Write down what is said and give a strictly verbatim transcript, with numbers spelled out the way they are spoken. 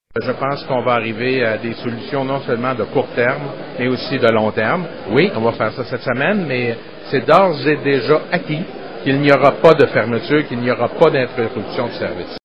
Je pense qu'on va arriver à des solutions non seulement de court terme, mais aussi de long terme. Oui, on va faire ça cette semaine, mais c'est d'ores et déjà acquis qu'il n'y aura pas de fermeture, qu'il n'y aura pas d'interruption de service.